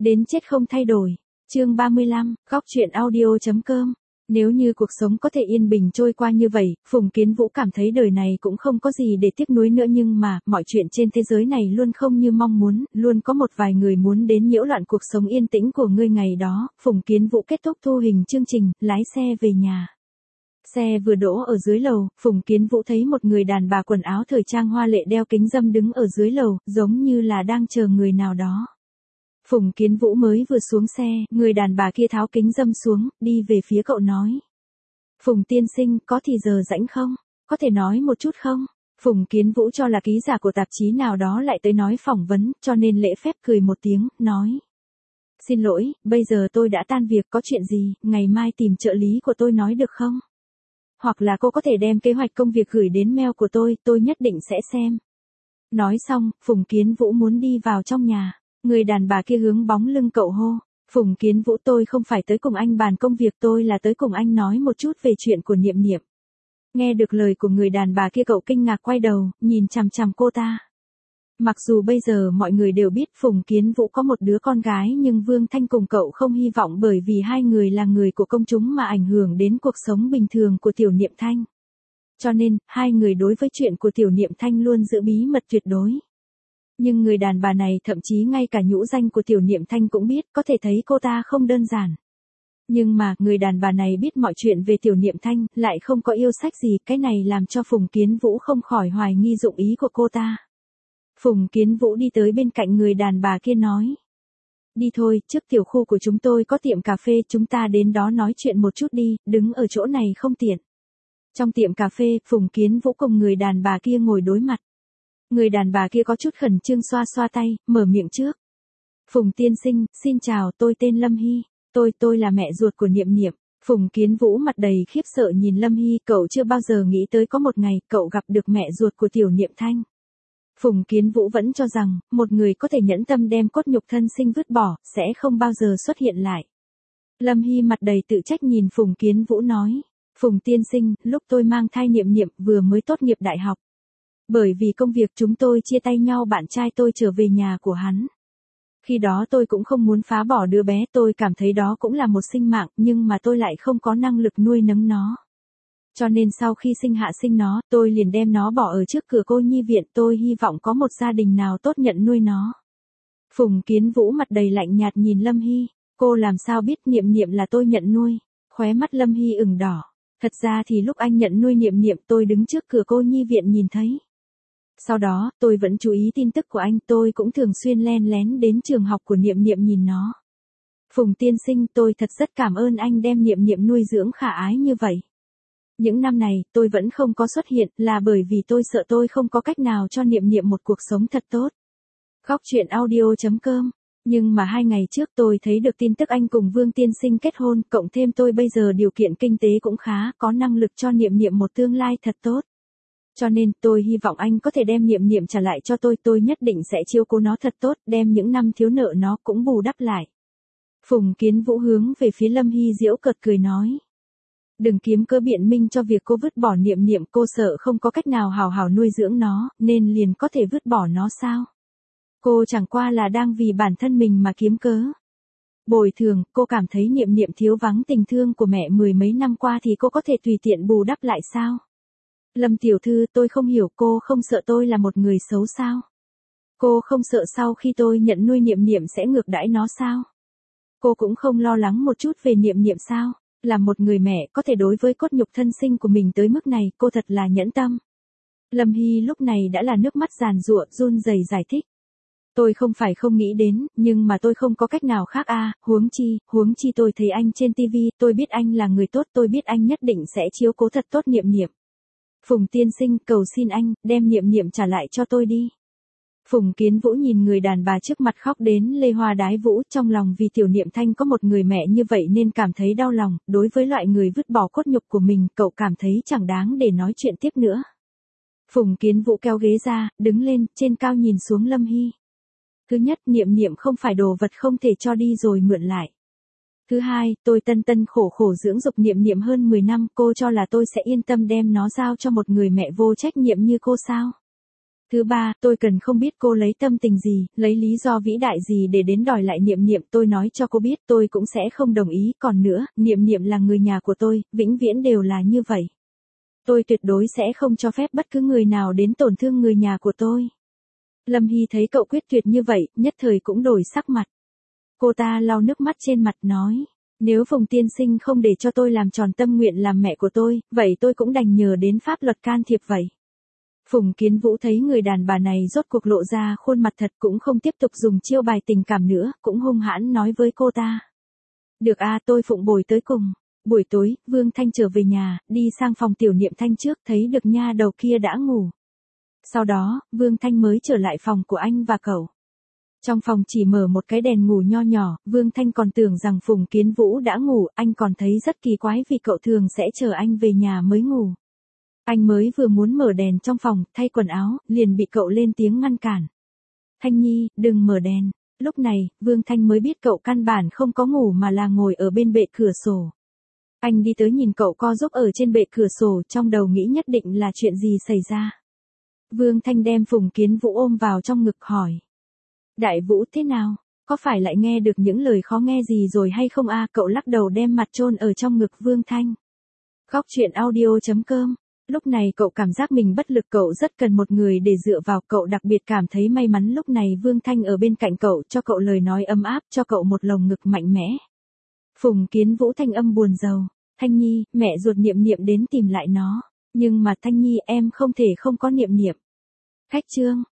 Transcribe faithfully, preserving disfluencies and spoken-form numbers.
Đến chết không thay đổi. Chương ba mươi lăm, góc truyện audio.com. Nếu như cuộc sống có thể yên bình trôi qua như vậy, Phùng Kiến Vũ cảm thấy đời này cũng không có gì để tiếc nuối nữa, nhưng mà, mọi chuyện trên thế giới này luôn không như mong muốn, luôn có một vài người muốn đến nhiễu loạn cuộc sống yên tĩnh của ngươi. Ngày đó, Phùng Kiến Vũ kết thúc thu hình chương trình, lái xe về nhà. Xe vừa đỗ ở dưới lầu, Phùng Kiến Vũ thấy một người đàn bà quần áo thời trang hoa lệ đeo kính râm đứng ở dưới lầu, giống như là đang chờ người nào đó. Phùng Kiến Vũ mới vừa xuống xe, người đàn bà kia tháo kính râm xuống, đi về phía cậu nói. Phùng tiên sinh, có thì giờ rảnh không? Có thể nói một chút không? Phùng Kiến Vũ cho là ký giả của tạp chí nào đó lại tới nói phỏng vấn, cho nên lễ phép cười một tiếng, nói. Xin lỗi, bây giờ tôi đã tan việc, có chuyện gì, ngày mai tìm trợ lý của tôi nói được không? Hoặc là cô có thể đem kế hoạch công việc gửi đến mail của tôi, tôi nhất định sẽ xem. Nói xong, Phùng Kiến Vũ muốn đi vào trong nhà. Người đàn bà kia hướng bóng lưng cậu hô. Phùng Kiến Vũ, tôi không phải tới cùng anh bàn công việc, tôi là tới cùng anh nói một chút về chuyện của Niệm Niệm. Nghe được lời của người đàn bà kia, cậu kinh ngạc quay đầu, nhìn chằm chằm cô ta. Mặc dù bây giờ mọi người đều biết Phùng Kiến Vũ có một đứa con gái, nhưng Vương Thanh cùng cậu không hy vọng bởi vì hai người là người của công chúng mà ảnh hưởng đến cuộc sống bình thường của Tiểu Niệm Thanh. Cho nên, hai người đối với chuyện của Tiểu Niệm Thanh luôn giữ bí mật tuyệt đối. Nhưng người đàn bà này thậm chí ngay cả nhũ danh của Tiểu Niệm Thanh cũng biết, có thể thấy cô ta không đơn giản. Nhưng mà, người đàn bà này biết mọi chuyện về Tiểu Niệm Thanh, lại không có yêu sách gì, cái này làm cho Phùng Kiến Vũ không khỏi hoài nghi dụng ý của cô ta. Phùng Kiến Vũ đi tới bên cạnh người đàn bà kia nói. Đi thôi, trước tiểu khu của chúng tôi có tiệm cà phê, chúng ta đến đó nói chuyện một chút đi, đứng ở chỗ này không tiện. Trong tiệm cà phê, Phùng Kiến Vũ cùng người đàn bà kia ngồi đối mặt. Người đàn bà kia có chút khẩn trương xoa xoa tay, mở miệng trước. Phùng tiên sinh, xin chào, tôi tên Lâm Hy, tôi, tôi là mẹ ruột của Niệm Niệm. Phùng Kiến Vũ mặt đầy khiếp sợ nhìn Lâm Hy, cậu chưa bao giờ nghĩ tới có một ngày, cậu gặp được mẹ ruột của Tiểu Niệm Thanh. Phùng Kiến Vũ vẫn cho rằng, một người có thể nhẫn tâm đem cốt nhục thân sinh vứt bỏ, sẽ không bao giờ xuất hiện lại. Lâm Hy mặt đầy tự trách nhìn Phùng Kiến Vũ nói. Phùng tiên sinh, lúc tôi mang thai Niệm Niệm vừa mới tốt nghiệp đại học. Bởi vì công việc chúng tôi chia tay nhau, bạn trai tôi trở về nhà của hắn. Khi đó tôi cũng không muốn phá bỏ đứa bé, tôi cảm thấy đó cũng là một sinh mạng, nhưng mà tôi lại không có năng lực nuôi nấng nó. Cho nên sau khi sinh hạ sinh nó, tôi liền đem nó bỏ ở trước cửa cô nhi viện, tôi hy vọng có một gia đình nào tốt nhận nuôi nó. Phùng Kiến Vũ mặt đầy lạnh nhạt nhìn Lâm Hy, cô làm sao biết Niệm Niệm là tôi nhận nuôi, khóe mắt Lâm Hy ửng đỏ. Thật ra thì lúc anh nhận nuôi Niệm Niệm tôi đứng trước cửa cô nhi viện nhìn thấy. Sau đó, tôi vẫn chú ý tin tức của anh, tôi cũng thường xuyên len lén đến trường học của Niệm Niệm nhìn nó. Phùng tiên sinh, tôi thật rất cảm ơn anh đem Niệm Niệm nuôi dưỡng khả ái như vậy. Những năm này, tôi vẫn không có xuất hiện, là bởi vì tôi sợ tôi không có cách nào cho Niệm Niệm một cuộc sống thật tốt. Góc truyện audio.com. Nhưng mà hai ngày trước tôi thấy được tin tức anh cùng Vương tiên sinh kết hôn, cộng thêm tôi bây giờ điều kiện kinh tế cũng khá, có năng lực cho Niệm Niệm một tương lai thật tốt. Cho nên, tôi hy vọng anh có thể đem Niệm Niệm trả lại cho tôi, tôi nhất định sẽ chiếu cố nó thật tốt, đem những năm thiếu nợ nó cũng bù đắp lại. Phùng Kiến Vũ hướng về phía Lâm Hy giễu cợt cười nói. Đừng kiếm cớ biện minh cho việc cô vứt bỏ Niệm Niệm, cô sợ không có cách nào hào hào nuôi dưỡng nó, nên liền có thể vứt bỏ nó sao? Cô chẳng qua là đang vì bản thân mình mà kiếm cớ. Bồi thường, cô cảm thấy Niệm Niệm thiếu vắng tình thương của mẹ mười mấy năm qua thì cô có thể tùy tiện bù đắp lại sao? Lâm tiểu thư, tôi không hiểu, cô không sợ tôi là một người xấu sao? Cô không sợ sau khi tôi nhận nuôi Niệm Niệm sẽ ngược đãi nó sao? Cô cũng không lo lắng một chút về Niệm Niệm sao? Là một người mẹ có thể đối với cốt nhục thân sinh của mình tới mức này, cô thật là nhẫn tâm. Lâm Hy lúc này đã là nước mắt giàn giụa, run rẩy giải thích. Tôi không phải không nghĩ đến, nhưng mà tôi không có cách nào khác a, à, huống chi, huống chi tôi thấy anh trên tivi, tôi biết anh là người tốt, tôi biết anh nhất định sẽ chiếu cố thật tốt Niệm Niệm. Phùng tiên sinh, cầu xin anh, đem Niệm Niệm trả lại cho tôi đi. Phùng Kiến Vũ nhìn người đàn bà trước mặt khóc đến lê hoa đái vũ, trong lòng vì Tiểu Niệm Thanh có một người mẹ như vậy nên cảm thấy đau lòng, đối với loại người vứt bỏ cốt nhục của mình, cậu cảm thấy chẳng đáng để nói chuyện tiếp nữa. Phùng Kiến Vũ kéo ghế ra, đứng lên, trên cao nhìn xuống Lâm Hy. Thứ nhất, Niệm Niệm không phải đồ vật không thể cho đi rồi mượn lại. Thứ hai, tôi tân tân khổ khổ dưỡng dục Niệm Niệm hơn mười năm, cô cho là tôi sẽ yên tâm đem nó giao cho một người mẹ vô trách nhiệm như cô sao? Thứ ba, tôi cần không biết cô lấy tâm tình gì, lấy lý do vĩ đại gì để đến đòi lại Niệm Niệm, tôi nói cho cô biết tôi cũng sẽ không đồng ý, còn nữa, Niệm Niệm là người nhà của tôi, vĩnh viễn đều là như vậy. Tôi tuyệt đối sẽ không cho phép bất cứ người nào đến tổn thương người nhà của tôi. Lâm Hy thấy cậu quyết tuyệt như vậy, nhất thời cũng đổi sắc mặt. Cô ta lau nước mắt trên mặt nói, nếu Phùng tiên sinh không để cho tôi làm tròn tâm nguyện làm mẹ của tôi, vậy tôi cũng đành nhờ đến pháp luật can thiệp vậy. Phùng Kiến Vũ thấy người đàn bà này rốt cuộc lộ ra khuôn mặt thật, cũng không tiếp tục dùng chiêu bài tình cảm nữa, cũng hung hãn nói với cô ta. Được a, tôi phụng bồi tới cùng. Buổi tối, Vương Thanh trở về nhà, đi sang phòng Tiểu Niệm Thanh trước, thấy được nha đầu kia đã ngủ. Sau đó, Vương Thanh mới trở lại phòng của anh và cậu. Trong phòng chỉ mở một cái đèn ngủ nho nhỏ, Vương Thanh còn tưởng rằng Phùng Kiến Vũ đã ngủ, anh còn thấy rất kỳ quái vì cậu thường sẽ chờ anh về nhà mới ngủ. Anh mới vừa muốn mở đèn trong phòng, thay quần áo, liền bị cậu lên tiếng ngăn cản. Thanh Nhi, đừng mở đèn. Lúc này, Vương Thanh mới biết cậu căn bản không có ngủ mà là ngồi ở bên bệ cửa sổ. Anh đi tới nhìn cậu co giúp ở trên bệ cửa sổ, trong đầu nghĩ nhất định là chuyện gì xảy ra. Vương Thanh đem Phùng Kiến Vũ ôm vào trong ngực hỏi. Đại Vũ thế nào? Có phải lại nghe được những lời khó nghe gì rồi hay không a? Cậu lắc đầu đem mặt chôn ở trong ngực Vương Thanh. Góc truyện audio chấm com. Lúc này cậu cảm giác mình bất lực, cậu rất cần một người để dựa vào, cậu đặc biệt cảm thấy may mắn lúc này Vương Thanh ở bên cạnh cậu, cho cậu lời nói ấm áp, cho cậu một lồng ngực mạnh mẽ. Phùng Kiến Vũ thanh âm buồn rầu. Thanh Nhi, mẹ ruột Niệm Niệm đến tìm lại nó. Nhưng mà Thanh Nhi, em không thể không có Niệm Niệm. Khách trương,